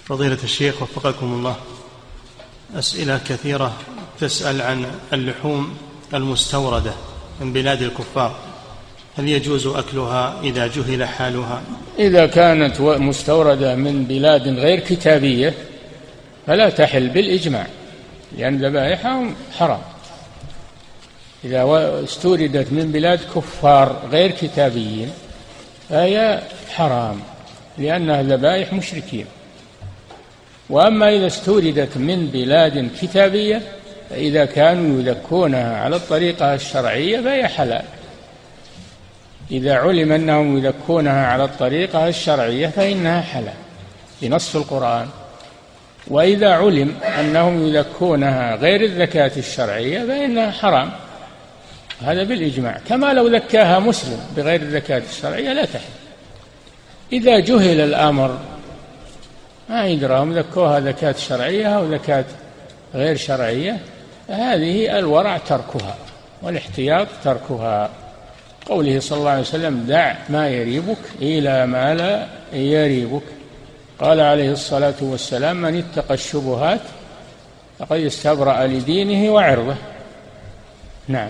فضيلة الشيخ وفقكم الله، أسئلة كثيرة تسأل عن اللحوم المستوردة من بلاد الكفار، هل يجوز أكلها إذا جهل حالها؟ إذا كانت مستوردة من بلاد غير كتابية فلا تحل بالإجماع، لأن ذبائحهم حرام. إذا استوردت من بلاد كفار غير كتابيين فهي حرام، لأنها ذبائح مشركين. وأما إذا استوردت من بلاد كتابية فإذا كانوا يذكونها على الطريقة الشرعية فهي حلال. إذا علم أنهم يذكونها على الطريقة الشرعية فإنها حلال بنص القرآن. وإذا علم أنهم يذكونها غير الزكاة الشرعية فإنها حرام، هذا بالإجماع. كما لو ذكاها مسلم بغير الزكاة الشرعية لا تحل. إذا جهل الأمر ما يدراهم ذكوها زكاة شرعية أو زكاة غير شرعية، هذه الورع تركها والاحتياط تركها. قوله صلى الله عليه وسلم: دع ما يريبك إلى ما لا يريبك. قال عليه الصلاة والسلام: من اتقى الشبهات فقد استبرأ لدينه وعرضه. نعم.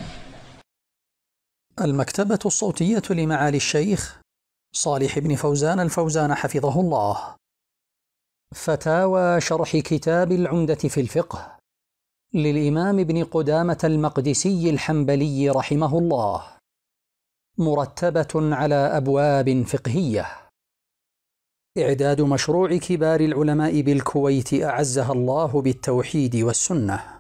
المكتبة الصوتية لمعالي الشيخ صالح بن فوزان الفوزان حفظه الله. فتاوى شرح كتاب العمدة في الفقه للإمام ابن قدامة المقدسي الحنبلي رحمه الله، مرتبة على أبواب فقهية. إعداد مشروع كبار العلماء بالكويت أعزها الله بالتوحيد والسنة.